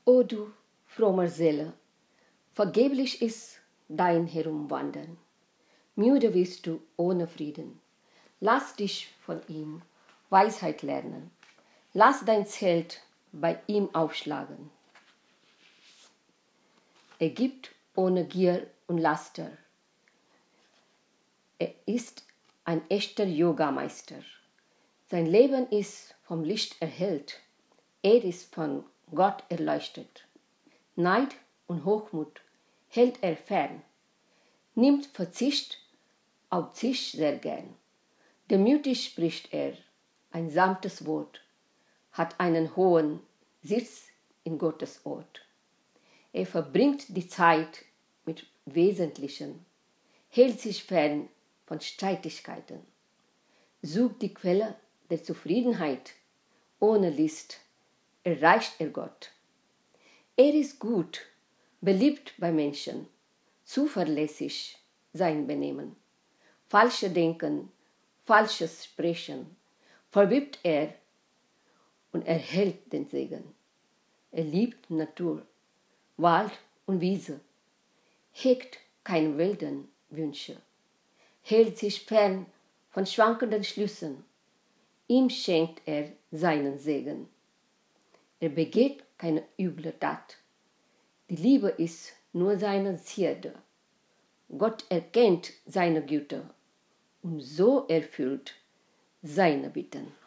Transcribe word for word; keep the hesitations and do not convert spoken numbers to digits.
O du frommer Seele, vergeblich ist dein Herumwandern. Müde bist du ohne Frieden. Lass dich von ihm Weisheit lernen. Lass dein Zelt bei ihm aufschlagen. Er gibt ohne Gier und Laster. Er ist ein echter Yogameister. Sein Leben ist vom Licht erhellt. Er ist von Gott erleuchtet. Neid und Hochmut hält er fern. Nimmt Verzicht auf sich sehr gern. Demütig spricht er ein sanftes Wort, hat einen hohen Sitz in Gottes Ort. Er verbringt die Zeit mit Wesentlichen, hält sich fern von Streitigkeiten, sucht die Quelle der Zufriedenheit, ohne List erreicht er Gott. Er ist gut, beliebt bei Menschen, zuverlässig sein Benehmen. Falsche Denken, falsches Sprechen verwirbt er und erhält den Segen. Er liebt Natur, Wald und Wiese, hegt keine wilden Wünsche, hält sich fern von schwankenden Schlüssen. Ihm schenkt er seinen Segen. Er begeht keine üble Tat. Die Liebe ist nur seine Zierde. Gott erkennt seine Güte und so erfüllt seine Bitten.